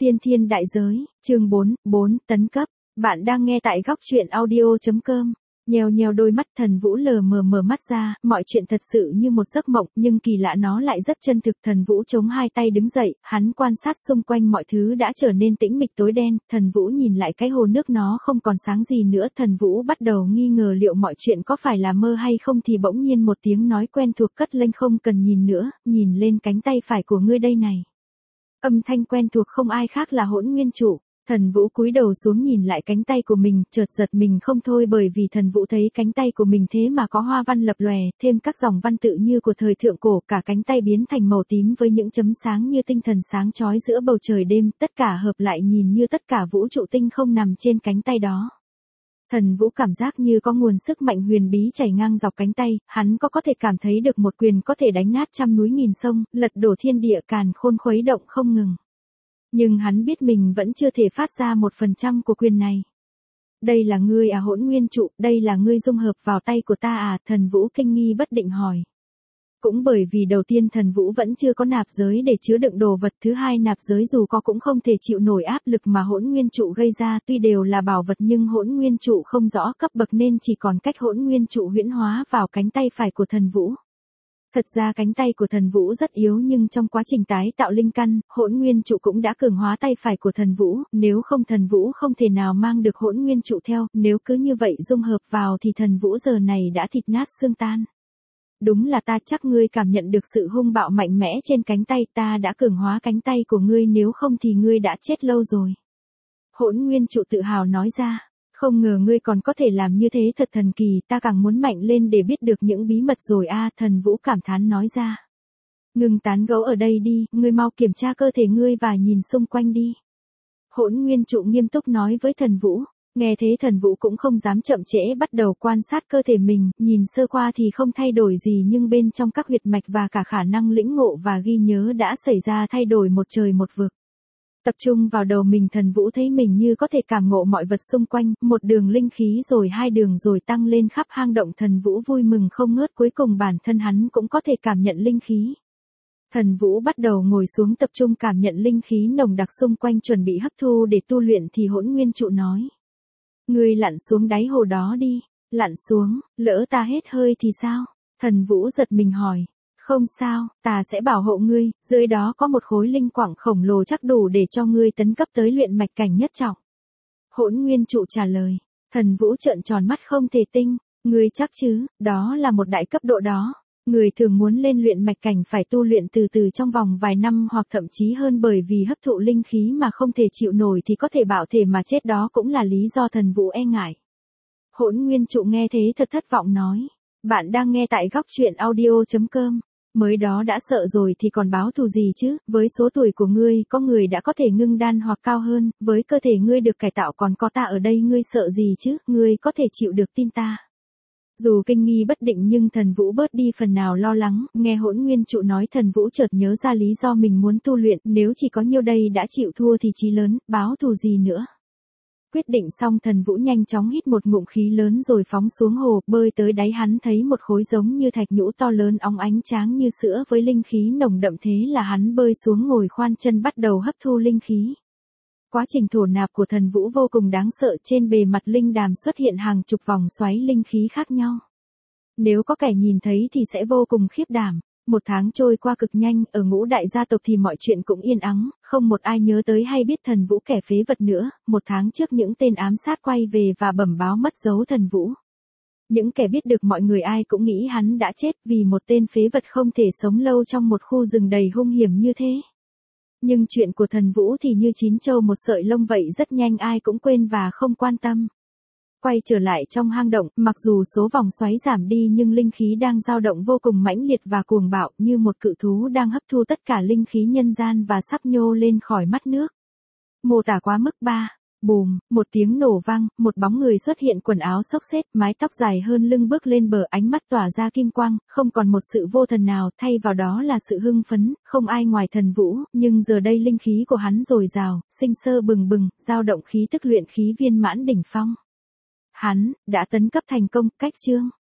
Tiên thiên đại giới, chương 4 tấn cấp. Bạn đang nghe tại góc truyện audio.com. Nheo nheo đôi mắt, Thần Vũ lờ mờ mở mắt ra, mọi chuyện thật sự như một giấc mộng, nhưng kỳ lạ nó lại rất chân thực. Thần Vũ chống hai tay đứng dậy, hắn quan sát xung quanh mọi thứ đã trở nên tĩnh mịch tối đen. Thần Vũ nhìn lại cái hồ nước, nó không còn sáng gì nữa. Thần Vũ bắt đầu nghi ngờ liệu mọi chuyện có phải là mơ hay không, thì bỗng nhiên một tiếng nói quen thuộc cất lên: không cần nhìn nữa, nhìn lên cánh tay phải của ngươi đây này. Âm thanh quen thuộc không ai khác là Hỗn Nguyên Trụ. Thần Vũ cúi đầu xuống nhìn lại cánh tay của mình, chợt giật mình không thôi, bởi vì Thần Vũ thấy cánh tay của mình thế mà có hoa văn lập lòe, thêm các dòng văn tự như của thời thượng cổ, cả cánh tay biến thành màu tím với những chấm sáng như tinh thần sáng chói giữa bầu trời đêm, tất cả hợp lại nhìn như tất cả vũ trụ tinh không nằm trên cánh tay đó. Thần Vũ cảm giác như có nguồn sức mạnh huyền bí chảy ngang dọc cánh tay, hắn có thể cảm thấy được một quyền có thể đánh nát trăm núi nghìn sông, lật đổ thiên địa, càn khôn khuấy động không ngừng. Nhưng hắn biết mình vẫn chưa thể phát ra 1% của quyền này. Đây là ngươi à Hỗn Nguyên Trụ, đây là ngươi dung hợp vào tay của ta à? Thần Vũ kinh nghi bất định hỏi. Cũng bởi vì đầu tiên Thần Vũ vẫn chưa có nạp giới để chứa đựng đồ vật, thứ hai nạp giới dù có cũng không thể chịu nổi áp lực mà Hỗn Nguyên Trụ gây ra, tuy đều là bảo vật nhưng Hỗn Nguyên Trụ không rõ cấp bậc nên chỉ còn cách Hỗn Nguyên Trụ huyễn hóa vào cánh tay phải của Thần Vũ. Thật ra cánh tay của Thần Vũ rất yếu, nhưng trong quá trình tái tạo linh căn, Hỗn Nguyên Trụ cũng đã cường hóa tay phải của Thần Vũ, nếu không Thần Vũ không thể nào mang được Hỗn Nguyên Trụ theo, nếu cứ như vậy dung hợp vào thì Thần Vũ giờ này đã thịt nát xương tan. Đúng là ta, chắc ngươi cảm nhận được sự hung bạo mạnh mẽ trên cánh tay, ta đã cường hóa cánh tay của ngươi, nếu không thì ngươi đã chết lâu rồi. Hỗn Nguyên Trụ tự hào nói ra. Không ngờ ngươi còn có thể làm như thế, thật thần kỳ, ta càng muốn mạnh lên để biết được những bí mật rồi a. Thần Vũ cảm thán nói ra. Ngừng tán gẫu ở đây đi, ngươi mau kiểm tra cơ thể ngươi và nhìn xung quanh đi. Hỗn Nguyên Trụ nghiêm túc nói với Thần Vũ. Nghe thế Thần Vũ cũng không dám chậm trễ, bắt đầu quan sát cơ thể mình, nhìn sơ qua thì không thay đổi gì, nhưng bên trong các huyệt mạch và cả khả năng lĩnh ngộ và ghi nhớ đã xảy ra thay đổi một trời một vực. Tập trung vào đầu mình, Thần Vũ thấy mình như có thể cảm ngộ mọi vật xung quanh, một đường linh khí rồi hai đường rồi tăng lên khắp hang động. Thần Vũ vui mừng không ngớt, cuối cùng bản thân hắn cũng có thể cảm nhận linh khí. Thần Vũ bắt đầu ngồi xuống tập trung cảm nhận linh khí nồng đặc xung quanh, chuẩn bị hấp thu để tu luyện thì Hỗn Nguyên Trụ nói. Ngươi lặn xuống đáy hồ đó đi. Lặn xuống, lỡ ta hết hơi thì sao? Thần Vũ giật mình hỏi. Không sao, ta sẽ bảo hộ ngươi, dưới đó có một khối linh quặng khổng lồ chắc đủ để cho ngươi tấn cấp tới luyện mạch cảnh nhất trọng. Hỗn Nguyên Trụ trả lời. Thần Vũ trợn tròn mắt không thể tin. Ngươi chắc chứ, đó là một đại cấp độ đó. Người thường muốn lên luyện mạch cảnh phải tu luyện từ từ trong vòng vài năm hoặc thậm chí hơn, bởi vì hấp thụ linh khí mà không thể chịu nổi thì có thể bạo thể mà chết, đó cũng là lý do Thần Vũ e ngại. Hỗn Nguyên Trụ nghe thế thật thất vọng nói. Bạn đang nghe tại góc truyện audio.com. Mới đó đã sợ rồi thì còn báo thù gì chứ, với số tuổi của ngươi có người đã có thể ngưng đan hoặc cao hơn, với cơ thể ngươi được cải tạo còn có ta ở đây, ngươi sợ gì chứ, ngươi có thể chịu được, tin ta. Dù kinh nghi bất định nhưng Thần Vũ bớt đi phần nào lo lắng, nghe Hỗn Nguyên Trụ nói Thần Vũ chợt nhớ ra lý do mình muốn tu luyện, nếu chỉ có nhiêu đây đã chịu thua thì chí lớn, báo thù gì nữa. Quyết định xong Thần Vũ nhanh chóng hít một ngụm khí lớn rồi phóng xuống hồ, bơi tới đáy hắn thấy một khối giống như thạch nhũ to lớn óng ánh tráng như sữa với linh khí nồng đậm, thế là hắn bơi xuống ngồi khoan chân bắt đầu hấp thu linh khí. Quá trình thổ nạp của Thần Vũ vô cùng đáng sợ, trên bề mặt linh đàm xuất hiện hàng chục vòng xoáy linh khí khác nhau. Nếu có kẻ nhìn thấy thì sẽ vô cùng khiếp đảm. Một tháng trôi qua cực nhanh, ở Ngũ Đại gia tộc thì mọi chuyện cũng yên ắng, không một ai nhớ tới hay biết Thần Vũ kẻ phế vật nữa. Một tháng trước những tên ám sát quay về và bẩm báo mất dấu Thần Vũ. Những kẻ biết được mọi người ai cũng nghĩ hắn đã chết, vì một tên phế vật không thể sống lâu trong một khu rừng đầy hung hiểm như thế. Nhưng chuyện của Thần Vũ thì như chín châu một sợi lông vậy, rất nhanh ai cũng quên và không quan tâm. Quay trở lại trong hang động, mặc dù số vòng xoáy giảm đi nhưng linh khí đang dao động vô cùng mãnh liệt và cuồng bạo, như một cự thú đang hấp thu tất cả linh khí nhân gian và sắp nhô lên khỏi mắt nước. Mô tả quá mức. Bùm, một tiếng nổ vang, một bóng người xuất hiện, quần áo xốc xếch, mái tóc dài hơn lưng, bước lên bờ, ánh mắt tỏa ra kim quang, không còn một sự vô thần nào, thay vào đó là sự hưng phấn, không ai ngoài Thần Vũ, nhưng giờ đây linh khí của hắn dồi dào, sinh sơ bừng bừng, dao động khí tức luyện khí viên mãn đỉnh phong. Hắn đã tấn cấp thành công. Cách chương